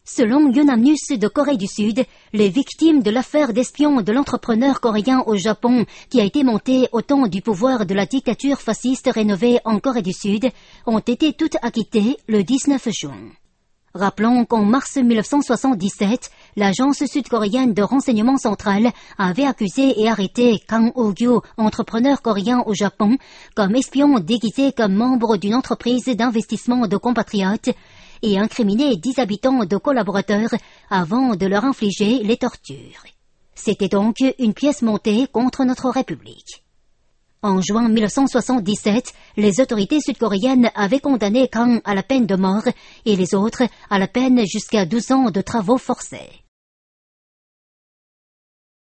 Selon Yonhap News de Corée du Sud, les victimes de l'affaire d'espion de l'entrepreneur coréen au Japon qui a été monté au temps du pouvoir de la dictature fasciste rénovée en Corée du Sud ont été toutes acquittées le 19 juin. Rappelons qu'en mars 1977, l'agence sud-coréenne de renseignement central avait accusé et arrêté Kang Oh-gyu, entrepreneur coréen au Japon, comme espion déguisé comme membre d'une entreprise d'investissement de compatriotes et incriminé 10 habitants de collaborateurs avant de leur infliger les tortures. C'était donc une pièce montée contre notre République. En juin 1977, les autorités sud-coréennes avaient condamné Kang à la peine de mort et les autres à la peine jusqu'à 12 ans de travaux forcés.